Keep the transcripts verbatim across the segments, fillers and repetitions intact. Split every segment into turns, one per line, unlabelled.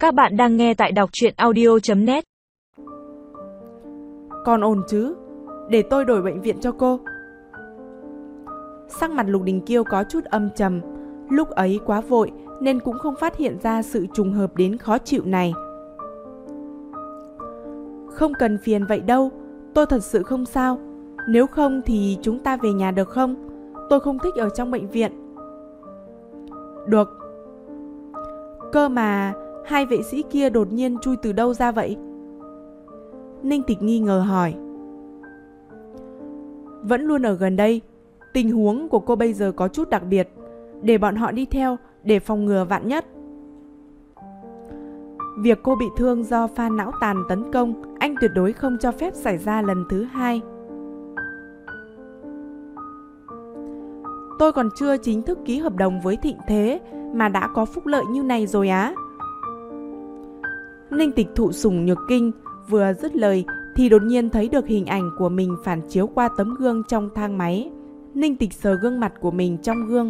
Các bạn đang nghe tại đọc truyện audio chấm net.
Con ổn chứ? Để tôi đổi bệnh viện cho cô. Sắc mặt Lục Đình Kiêu có chút âm trầm. Lúc ấy quá vội nên cũng không phát hiện ra sự trùng hợp đến khó chịu này. Không cần phiền vậy đâu, tôi thật sự không sao. Nếu không thì chúng ta về nhà được không? Tôi không thích ở trong bệnh viện. Được. Cơ mà hai vệ sĩ kia đột nhiên chui từ đâu ra vậy? Ninh Tịch nghi ngờ hỏi. Vẫn luôn ở gần đây. Tình huống của cô bây giờ có chút đặc biệt. Để bọn họ đi theo để phòng ngừa vạn nhất. Việc cô bị thương do pha não tàn tấn công, anh tuyệt đối không cho phép xảy ra lần thứ hai. Tôi còn chưa chính thức ký hợp đồng với Thịnh Thế mà đã có phúc lợi như này rồi á. Ninh Tịch thụ sủng nhược kinh, vừa dứt lời thì đột nhiên thấy được hình ảnh của mình phản chiếu qua tấm gương trong thang máy. Ninh Tịch sờ gương mặt của mình trong gương.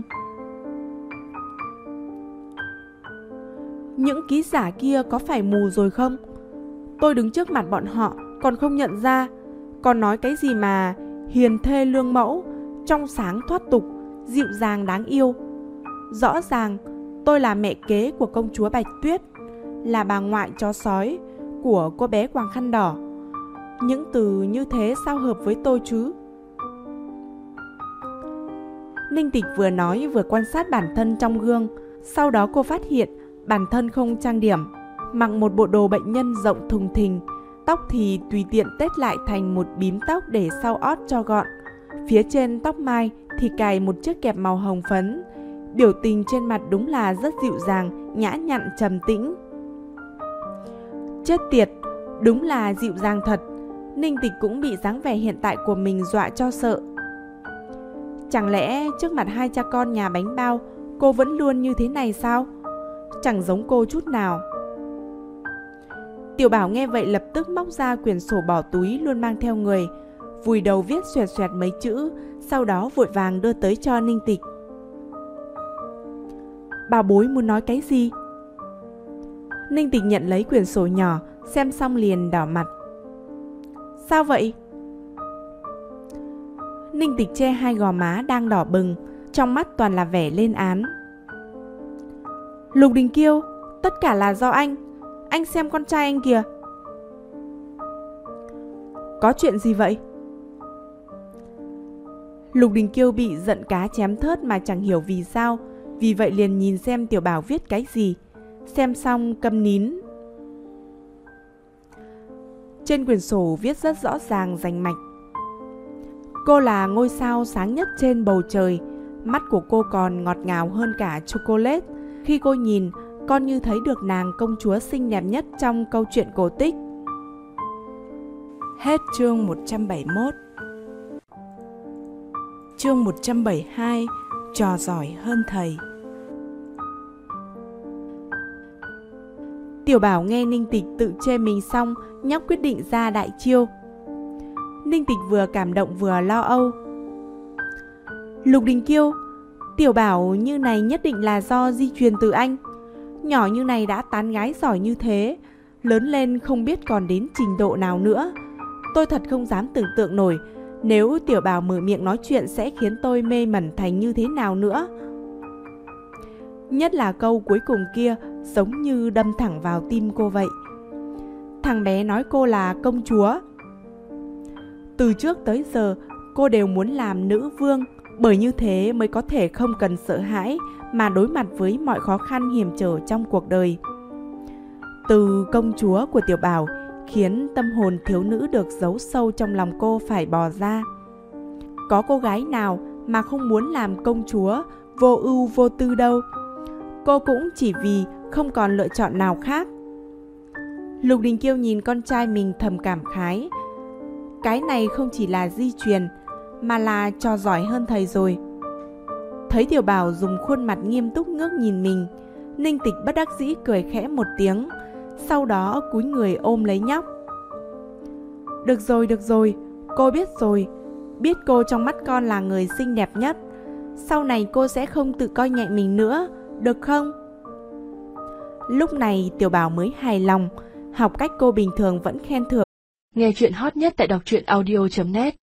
Những ký giả kia có phải mù rồi không? Tôi đứng trước mặt bọn họ còn không nhận ra. Còn nói cái gì mà hiền thê lương mẫu, trong sáng thoát tục, dịu dàng đáng yêu. Rõ ràng tôi là mẹ kế của công chúa Bạch Tuyết, là bà ngoại chó sói của cô bé quàng khăn đỏ. Những từ như thế sao hợp với tôi chứ? Ninh Tịch vừa nói vừa quan sát bản thân trong gương. Sau đó cô phát hiện bản thân không trang điểm, mặc một bộ đồ bệnh nhân rộng thùng thình, tóc thì tùy tiện tết lại thành một bím tóc để sau ót cho gọn. Phía trên tóc mai thì cài một chiếc kẹp màu hồng phấn. Biểu tình trên mặt đúng là rất dịu dàng, nhã nhặn trầm tĩnh. Chết tiệt, đúng là dịu dàng thật. Ninh Tịch cũng bị dáng vẻ hiện tại của mình dọa cho sợ. Chẳng lẽ trước mặt hai cha con nhà bánh bao cô vẫn luôn như thế này sao? Chẳng giống cô chút nào. Tiểu Bảo nghe vậy lập tức móc ra quyển sổ bỏ túi luôn mang theo người, vùi đầu viết xoẹt xoẹt mấy chữ, sau đó vội vàng đưa tới cho Ninh Tịch. Bà bối muốn nói cái gì? Ninh Tịch nhận lấy quyển sổ nhỏ, xem xong liền đỏ mặt. Sao vậy? Ninh Tịch che hai gò má đang đỏ bừng, trong mắt toàn là vẻ lên án. Lục Đình Kiêu, tất cả là do anh. Anh xem con trai anh kìa. Có chuyện gì vậy? Lục Đình Kiêu bị giận cá chém thớt mà chẳng hiểu vì sao. Vì vậy liền nhìn xem Tiểu Bảo viết cái gì. Xem xong câm nín. Trên quyển sổ viết rất rõ ràng rành mạch. Cô là ngôi sao sáng nhất trên bầu trời. Mắt của cô còn ngọt ngào hơn cả chocolate. Khi cô nhìn, con như thấy được nàng công chúa xinh đẹp nhất trong câu chuyện cổ tích. Hết chương một trăm bảy mươi mốt. Chương một trăm bảy mươi hai. Trò giỏi hơn thầy. Tiểu Bảo nghe Ninh Tịch tự chê mình xong, nhóc quyết định ra đại chiêu. Ninh Tịch vừa cảm động vừa lo âu. Lục Đình Kiêu, Tiểu Bảo như này nhất định là do di truyền từ anh. Nhỏ như này đã tán gái giỏi như thế, lớn lên không biết còn đến trình độ nào nữa. Tôi thật không dám tưởng tượng nổi nếu Tiểu Bảo mở miệng nói chuyện sẽ khiến tôi mê mẩn thành như thế nào nữa. Nhất là câu cuối cùng kia giống như đâm thẳng vào tim cô vậy. Thằng bé nói cô là công chúa. Từ trước tới giờ cô đều muốn làm nữ vương, bởi như thế mới có thể không cần sợ hãi mà đối mặt với mọi khó khăn hiểm trở trong cuộc đời. Từ công chúa của Tiểu Bảo khiến tâm hồn thiếu nữ được giấu sâu trong lòng cô phải bò ra. Có cô gái nào mà không muốn làm công chúa vô ưu vô tư đâu. Cô cũng chỉ vì không còn lựa chọn nào khác. Lục Đình Kiêu nhìn con trai mình thầm cảm khái. Cái này không chỉ là di truyền mà là trò giỏi hơn thầy rồi. Thấy Tiểu Bảo dùng khuôn mặt nghiêm túc ngước nhìn mình, Ninh Tịch bất đắc dĩ cười khẽ một tiếng, sau đó cúi người ôm lấy nhóc. Được rồi, được rồi, cô biết rồi. Biết cô trong mắt con là người xinh đẹp nhất. Sau này cô sẽ không tự coi nhẹ mình nữa, được không? Lúc này Tiểu Bảo mới hài lòng, học cách cô bình thường vẫn khen thưởng.
Nghe chuyện hot nhất tại đọc truyện audio chấm net.